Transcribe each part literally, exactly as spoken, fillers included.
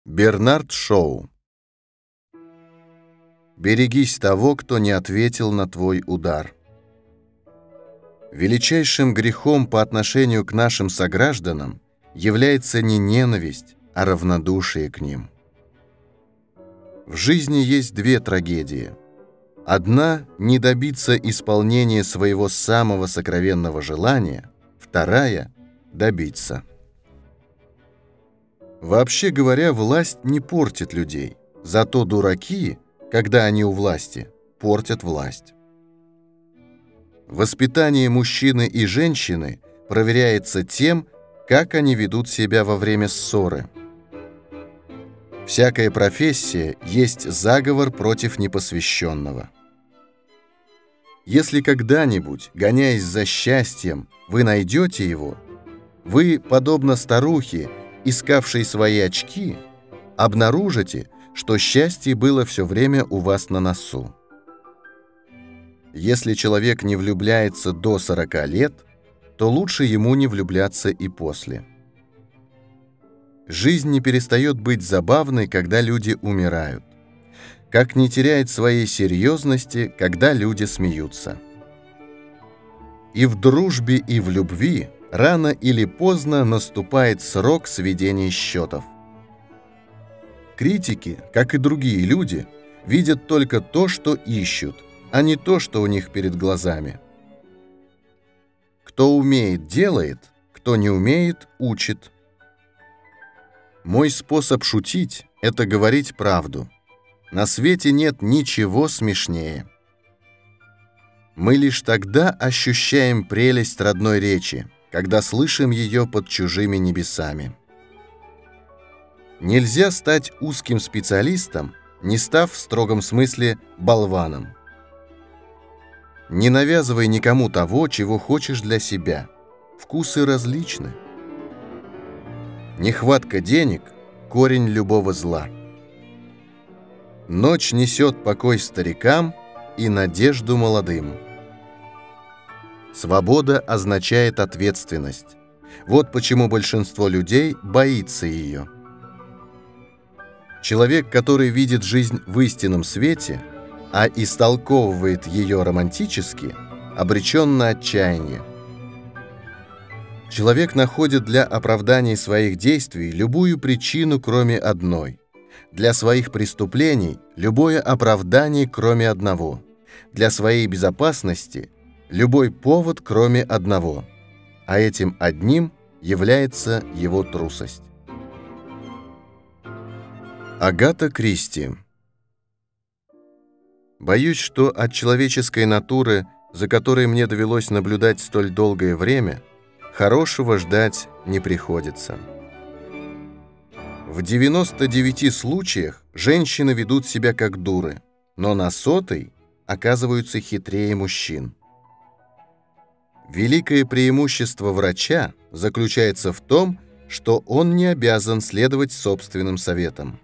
Бернард Шоу. Берегись того, кто не ответил на твой удар. Величайшим грехом по отношению к нашим согражданам является не ненависть, а равнодушие к ним. В жизни есть две трагедии. Одна – не добиться исполнения своего самого сокровенного желания, вторая – добиться. Вообще говоря, власть не портит людей, зато дураки, когда они у власти, портят власть. Воспитание мужчины и женщины проверяется тем, как они ведут себя во время ссоры. Всякая профессия есть заговор против непосвященного. Если когда-нибудь, гоняясь за счастьем, вы найдете его, вы, подобно старухе, искавшей свои очки, обнаружите, что счастье было все время у вас на носу. Если человек не влюбляется до сорока лет, то лучше ему не влюбляться и после. Жизнь не перестает быть забавной, когда люди умирают, как не теряет своей серьезности, когда люди смеются. И в дружбе, и в любви рано или поздно наступает срок сведения счетов. Критики, как и другие люди, видят только то, что ищут, а не то, что у них перед глазами. Кто умеет, делает, кто не умеет, учит. Мой способ шутить – это говорить правду. На свете нет ничего смешнее. Мы лишь тогда ощущаем прелесть родной речи, когда слышим ее под чужими небесами. Нельзя стать узким специалистом, не став в строгом смысле болваном. Не навязывай никому того, чего хочешь для себя. Вкусы различны. Нехватка денег – корень любого зла. Ночь несет покой старикам и надежду молодым. Свобода означает ответственность. Вот почему большинство людей боится ее. Человек, который видит жизнь в истинном свете, а истолковывает ее романтически, обречен на отчаяние. Человек находит для оправдания своих действий любую причину, кроме одной. Для своих преступлений любое оправдание, кроме одного. Для своей безопасности любой повод, кроме одного. А этим одним является его трусость. Агата Кристи. Боюсь, что от человеческой натуры, за которой мне довелось наблюдать столь долгое время, хорошего ждать не приходится. В девяноста девяти случаях женщины ведут себя как дуры, но на сотой оказываются хитрее мужчин. Великое преимущество врача заключается в том, что он не обязан следовать собственным советам.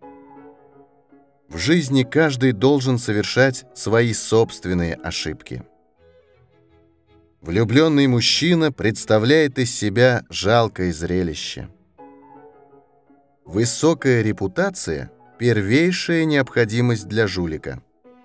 В жизни каждый должен совершать свои собственные ошибки. Влюбленный мужчина представляет из себя жалкое зрелище. Высокая репутация – первейшая необходимость для жулика.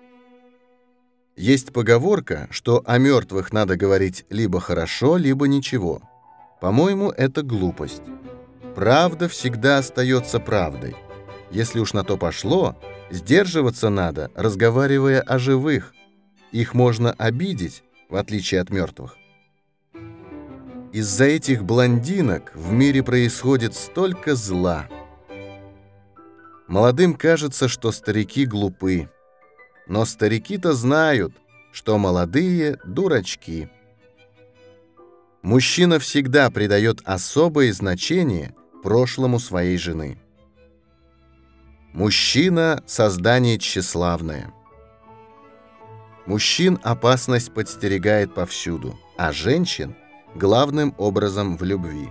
Есть поговорка, что о мертвых надо говорить либо хорошо, либо ничего. По-моему, это глупость. Правда всегда остается правдой. Если уж на то пошло, сдерживаться надо, разговаривая о живых. Их можно обидеть, в отличие от мертвых. Из-за этих блондинок в мире происходит столько зла. Молодым кажется, что старики глупы. Но старики-то знают, что молодые – дурачки. Мужчина всегда придает особое значение прошлому своей жены. Мужчина – создание тщеславное. Мужчин опасность подстерегает повсюду, а женщин – главным образом в любви.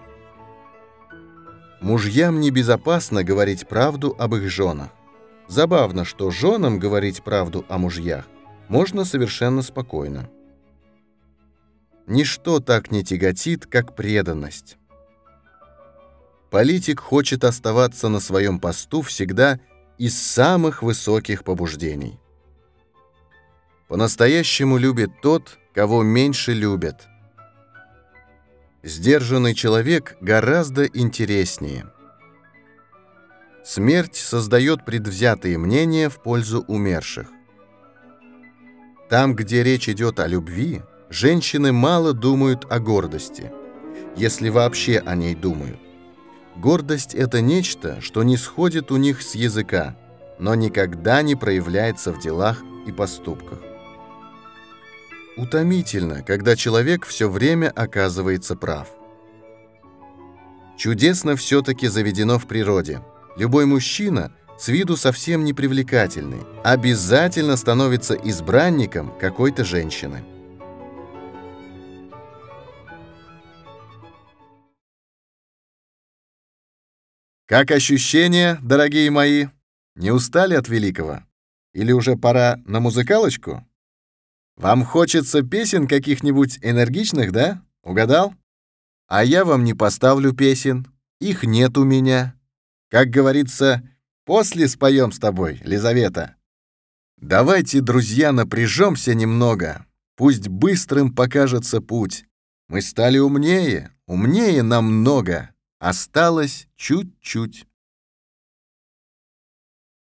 Мужьям небезопасно говорить правду об их женах. Забавно, что женам говорить правду о мужьях можно совершенно спокойно. Ничто так не тяготит, как преданность. Политик хочет оставаться на своем посту всегда из самых высоких побуждений. По-настоящему любит тот, кого меньше любят. Сдержанный человек гораздо интереснее. Смерть создает предвзятые мнения в пользу умерших. Там, где речь идет о любви, женщины мало думают о гордости, если вообще о ней думают. Гордость — это нечто, что не сходит у них с языка, но никогда не проявляется в делах и поступках. Утомительно, когда человек все время оказывается прав. Чудесно все-таки заведено в природе. Любой мужчина, с виду совсем не привлекательный, обязательно становится избранником какой-то женщины. Как ощущения, дорогие мои? Не устали от великого? Или уже пора на музыкалочку? Вам хочется песен каких-нибудь энергичных, да? Угадал? А я вам не поставлю песен. Их нет у меня. Как говорится, после споем с тобой, Лизавета. Давайте, друзья, напряжемся немного. Пусть быстрым покажется путь. Мы стали умнее, умнее намного. Осталось чуть-чуть.